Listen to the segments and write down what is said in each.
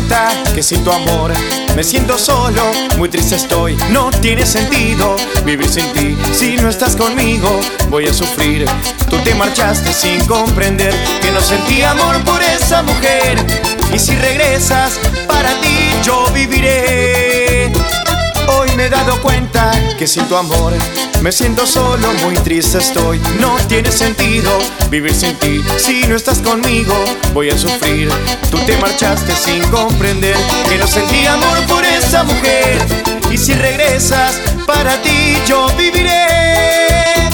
cuenta que sin tu amor me siento solo, muy triste estoy, no tiene sentido vivir sin ti. Si no estás conmigo voy a sufrir. Tú te marchaste sin comprender que no sentí amor por esa mujer. Y si regresas, para ti yo viviré. Hoy me he dado cuenta que sin tu amor me siento solo, muy triste estoy, no tiene sentido vivir sin ti. Si no estás conmigo voy a sufrir. Tú te marchaste sin comprender que no sentí amor por esa mujer. Y si regresas, para ti yo viviré.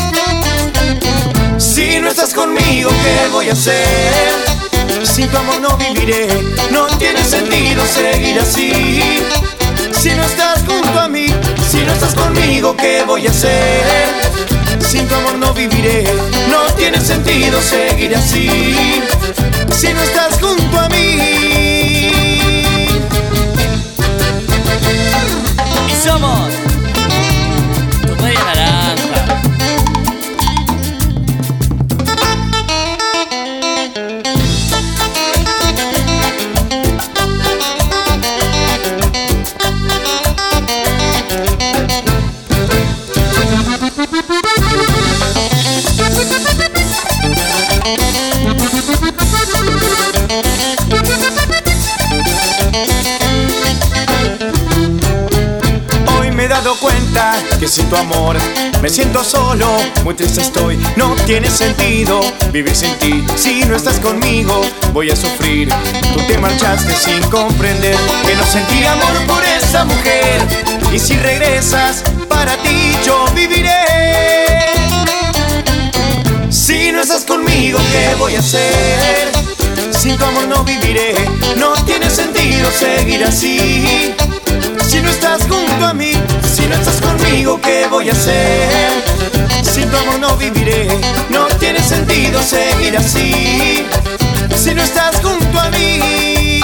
Si no estás conmigo, ¿qué voy a hacer? Sin tu amor no viviré, no tiene sentido seguir así. Si no estás junto a mí, si no estás conmigo, ¿qué voy a hacer? Sin tu amor no viviré, no tiene sentido seguir así. Si no estás junto a mí. Y somos tu media naranja. Hoy me he dado cuenta que sin tu amor me siento solo, muy triste estoy, no tiene sentido vivir sin ti. Si no estás conmigo voy a sufrir. Tú te marchaste sin comprender que no sentí amor por esa mujer. Y si regresas, para ti yo viviré. Si no estás conmigo, ¿qué voy a hacer? Sin tu amor no viviré, no tiene sentido seguir así. Si no estás junto a mí, si no estás conmigo, ¿qué voy a hacer? Sin tu amor no viviré, no tiene sentido seguir así. Si no estás junto a mí.